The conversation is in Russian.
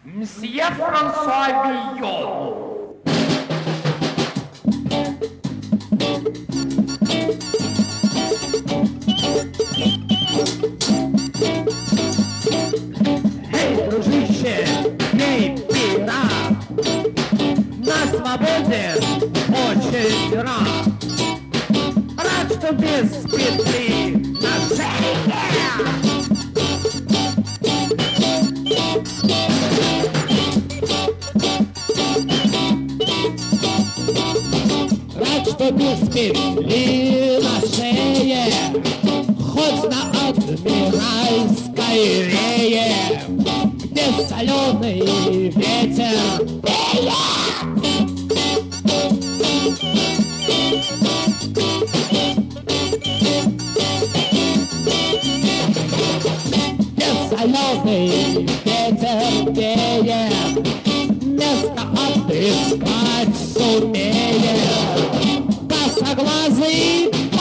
Мсье Франсуа Вийон. Эй, дружище, эй, пират, на свободе очень рад. Рад, что без петли на шее. Рад, что без петли на шее, хоть на Адмиральской рее, где соленый ветер веет. Где соленый ветер веет, место отыскать сумеет. Косоглазый